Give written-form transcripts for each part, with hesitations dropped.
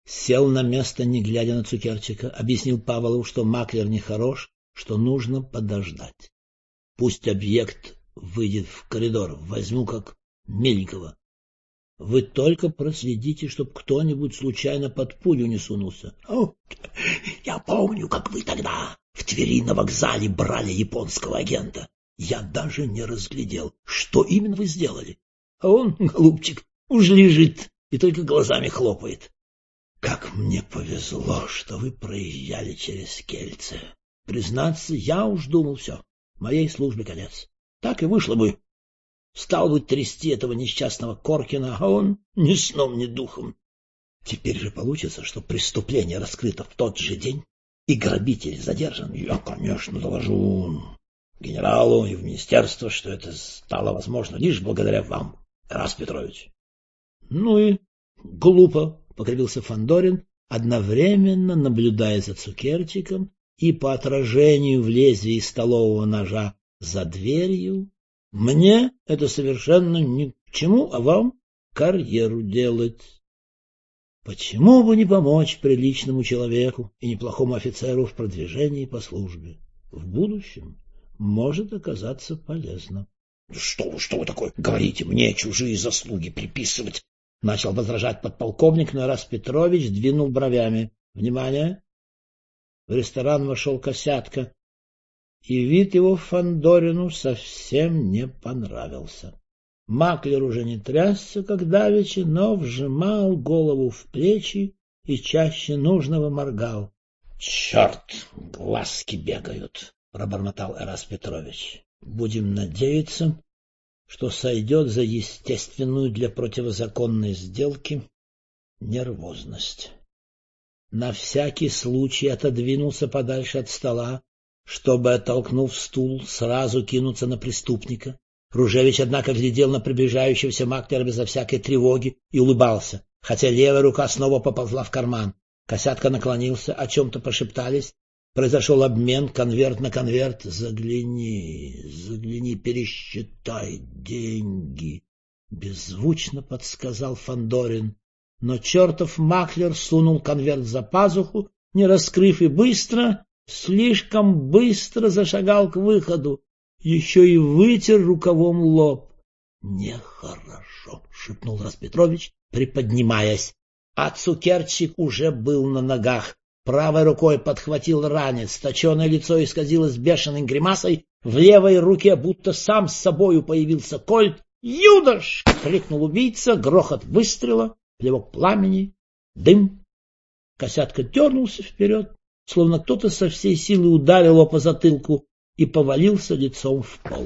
Сел на место, не глядя на Цукерчика, объяснил Павлову, что маклер нехорош, что нужно подождать. Пусть объект выйдет в коридор, возьму как миленького. Вы только проследите, чтоб кто-нибудь случайно под пулю не сунулся. Я помню, как вы тогда в Твери на вокзале брали японского агента. Я даже не разглядел, что именно вы сделали. А он, голубчик, уж лежит и только глазами хлопает. Как мне повезло, что вы проезжали через Кельце. Признаться, я уж думал, все, моей службе конец. Так и вышло бы. Стал бы трясти этого несчастного Коркина, а он ни сном, ни духом. Теперь же получится, что преступление раскрыто в тот же день, и грабитель задержан. Я, конечно, доложу генералу и в министерство, что это стало возможно лишь благодаря вам, Тарас Петрович. Ну и глупо, — покривился Фандорин, одновременно наблюдая за Цукерчиком и по отражению в лезвии столового ножа за дверью. Мне это совершенно ни к чему, а вам карьеру делать. Почему бы не помочь приличному человеку и неплохому офицеру в продвижении по службе? В будущем может оказаться полезно. — Что вы такое говорите? Мне чужие заслуги приписывать? — начал возражать подполковник, но Тарас Петрович двинул бровями. — Внимание! В ресторан вошел Косятка, и вид его Фандорину совсем не понравился. Маклер уже не трясся, как давеча, но вжимал голову в плечи и чаще нужного моргал. — Черт, глазки бегают! — пробормотал Тарас Петрович. — Будем надеяться, что сойдет за естественную для противозаконной сделки нервозность. На всякий случай отодвинулся подальше от стола, чтобы, оттолкнув стул, сразу кинуться на преступника. Ружевич, однако, глядел на приближающегося Маклера безо всякой тревоги и улыбался, хотя левая рука снова поползла в карман. Косятка наклонился, о чем-то пошептались. Произошел обмен, конверт на конверт. Загляни, пересчитай деньги, — беззвучно подсказал Фандорин. Но чертов маклер сунул конверт за пазуху, не раскрыв, и быстро, слишком быстро зашагал к выходу. Еще и вытер рукавом лоб. — Нехорошо, — шепнул Тарас Петрович, приподнимаясь. А Цукерчик уже был на ногах. Правой рукой подхватил ранец, точеное лицо исказилось бешеной гримасой, в левой руке будто сам с собою появился кольт. «Юдаш!» — крикнул убийца, грохот выстрела, плевок пламени, дым. Косятка дернулся вперед, словно кто-то со всей силы ударил его по затылку, и повалился лицом в пол.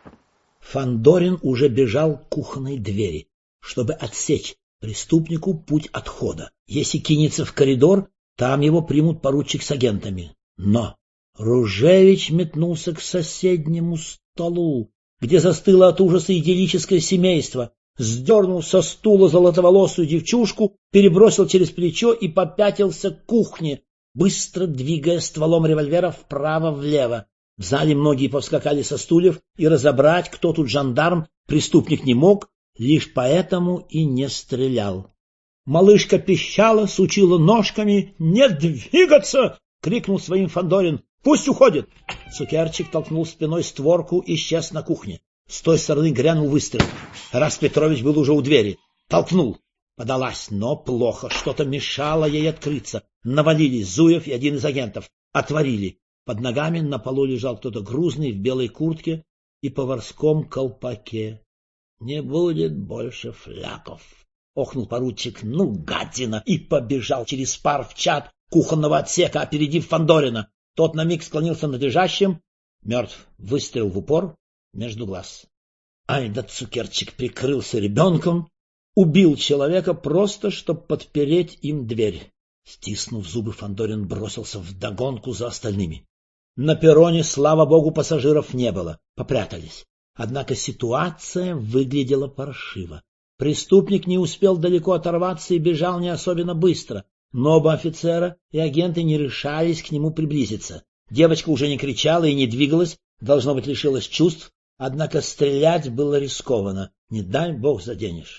Фандорин уже бежал к кухонной двери, чтобы отсечь преступнику путь отхода. Если кинется в коридор, там его примут поручик с агентами. Но Ружевич метнулся к соседнему столу, где застыло от ужаса идиллическое семейство, сдернул со стула золотоволосую девчушку, перебросил через плечо и попятился к кухне, быстро двигая стволом револьвера вправо-влево. В зале многие повскакали со стульев, и разобрать, кто тут жандарм, преступник не мог, лишь поэтому и не стрелял. Малышка пищала, сучила ножками. — Не двигаться! — крикнул своим Фандорин. — Пусть уходит! Цукерчик толкнул спиной створку и исчез на кухне. С той стороны грянул выстрел. Тарас Петрович был уже у двери. Толкнул. Подалась, но плохо. Что-то мешало ей открыться. Навалились Зуев и один из агентов. Отворили. Под ногами на полу лежал кто-то грузный в белой куртке и поварском колпаке. — Не будет больше фляков! — охнул поручик. — Ну, гадина! И побежал через пар в чат кухонного отсека, опередив Фандорина. Тот на миг склонился над лежащим. Мертв. Выстрел в упор между глаз. Ай да Цукерчик прикрылся ребенком, убил человека просто, чтобы подпереть им дверь. Стиснув зубы, Фандорин бросился вдогонку за остальными. На перроне, слава богу, пассажиров не было. Попрятались. Однако ситуация выглядела паршиво. Преступник не успел далеко оторваться и бежал не особенно быстро, но оба офицера и агенты не решались к нему приблизиться. Девочка уже не кричала и не двигалась, должно быть, лишилась чувств, однако стрелять было рискованно, не дай бог заденешь.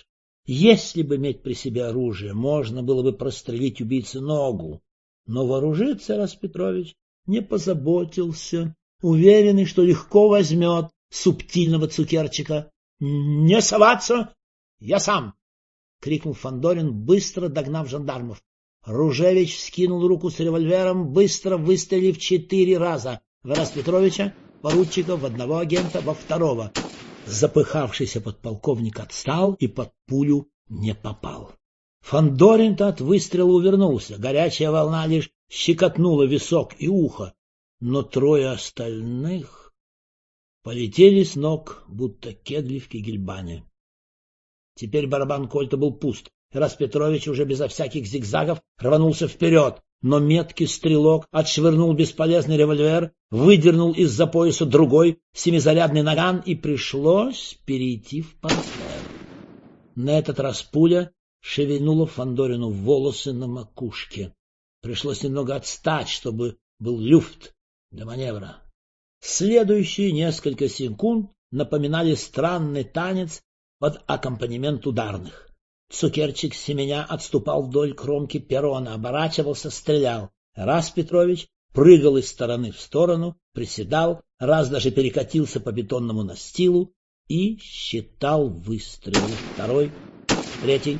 Если бы иметь при себе оружие, можно было бы прострелить убийце ногу. Но вооружиться Распетрович не позаботился, уверенный, что легко возьмет субтильного цукерчика. — Не соваться! Я сам! — крикнул Фандорин, быстро догнав жандармов. Ружевич скинул руку с револьвером, быстро выстрелив 4 раза в Распетровича, поручика, в одного агента, во второго. Запыхавшийся подполковник отстал и под пулю не попал. Фандорин-то от выстрела увернулся, горячая волна лишь щекотнула висок и ухо, но 3 остальных полетели с ног, будто кегли в кегельбане. Теперь барабан кольта был пуст, и Распетрович уже безо всяких зигзагов рванулся вперед, но меткий стрелок отшвырнул бесполезный револьвер, выдернул из-за пояса другой 7-зарядный наган, и пришлось перейти в пантер. На этот раз пуля шевельнула Фандорину волосы на макушке. Пришлось немного отстать, чтобы был люфт для маневра. Следующие несколько секунд напоминали странный танец под аккомпанемент ударных. Цукерчик семеня отступал вдоль кромки перрона, оборачивался, стрелял. Распетрович прыгал из стороны в сторону, приседал, раз даже перекатился по бетонному настилу и считал выстрелы. 2, 3,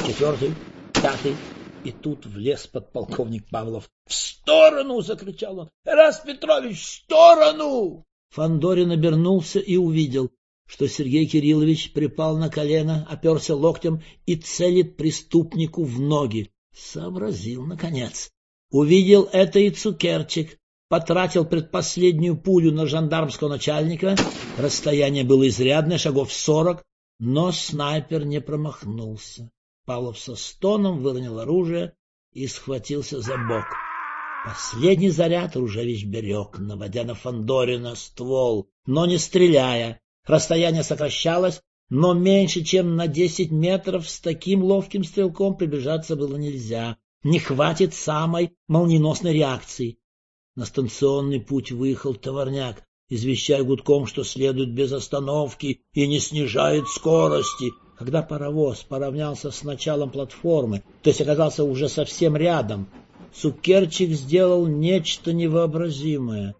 4, 5. И тут влез подполковник Павлов. — В сторону! — закричал он. — Распетрович, в сторону! Фандорин обернулся и увидел, что Сергей Кириллович припал на колено, оперся локтем и целит преступнику в ноги. Сообразил, наконец. Увидел это и Цукерчик. Потратил предпоследнюю пулю на жандармского начальника. Расстояние было изрядное, шагов 40, но снайпер не промахнулся. Павлов со стоном выронил оружие и схватился за бок. Последний заряд Ружевич берег, наводя на Фандорина ствол, но не стреляя. Расстояние сокращалось, но меньше, чем на 10 метров с таким ловким стрелком приближаться было нельзя. Не хватит самой молниеносной реакции. На станционный путь выехал товарняк, извещая гудком, что следует без остановки и не снижает скорости. Когда паровоз поравнялся с началом платформы, то есть оказался уже совсем рядом, Цукерчик сделал нечто невообразимое.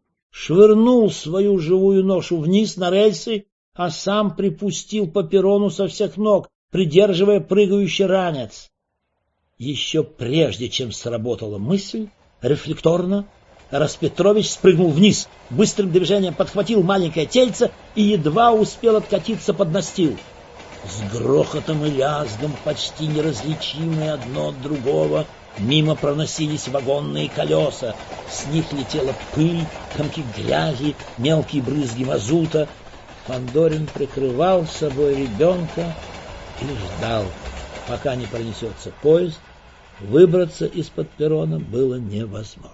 Швырнул свою живую ношу вниз на рельсы, а сам припустил по перрону со всех ног, придерживая прыгающий ранец. Еще прежде, чем сработала мысль, рефлекторно Распетрович спрыгнул вниз, быстрым движением подхватил маленькое тельце и едва успел откатиться под настил. С грохотом и лязгом, почти неразличимые одно от другого, мимо проносились вагонные колеса, с них летела пыль, комки грязи, мелкие брызги мазута. Фандорин прикрывал собой ребенка и ждал, пока не пронесется поезд. Выбраться из-под перрона было невозможно.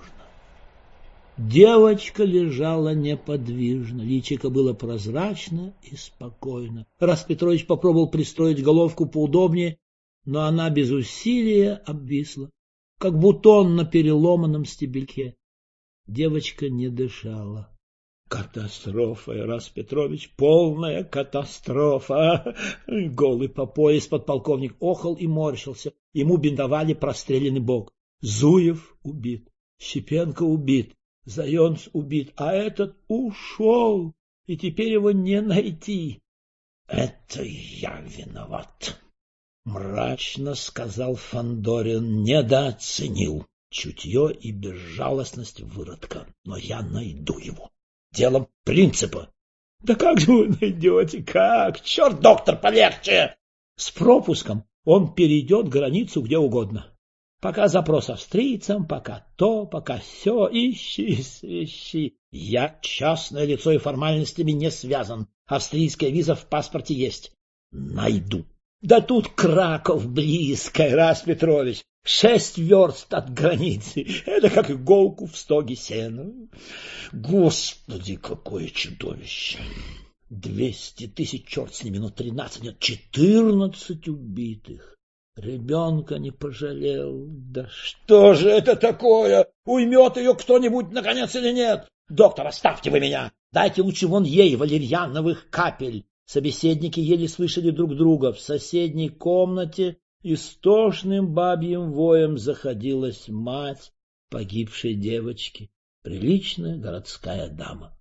Девочка лежала неподвижно, личико было прозрачно и спокойно. Распетрович попробовал пристроить головку поудобнее, но она без усилия обвисла, как бутон на переломанном стебельке. Девочка не дышала. Катастрофа, Распетрович, полная катастрофа. Голый по пояс подполковник охал и морщился. Ему бинтовали простреленный бок. Зуев убит, Щепенко убит, Зайонц убит, а этот ушел, и теперь его не найти. — Это я виноват, — мрачно сказал Фандорин, недооценил чутье и безжалостность выродка. Но я найду его. Делом принципа. — Да как же вы найдете? Как? Черт, доктор, полегче! С пропуском он перейдет границу где угодно. Пока запрос австрийцам, пока то, пока сё, ищи, свищи. Я частное лицо и формальностями не связан. Австрийская виза в паспорте есть. Найду. Да тут Краков близко, Распетрович. 6 верст от границы. Это как иголку в стоге сена. Господи, какое чудовище! 200 тысяч, черт с ними, но 13, нет, 14 убитых. Ребенка не пожалел. Да что же это такое? Уймет ее кто-нибудь, наконец, или нет? Доктор, оставьте вы меня. Дайте лучше вон ей валерьяновых капель. Собеседники еле слышали друг друга. В соседней комнате истошным бабьим воем заходилась мать погибшей девочки, приличная городская дама.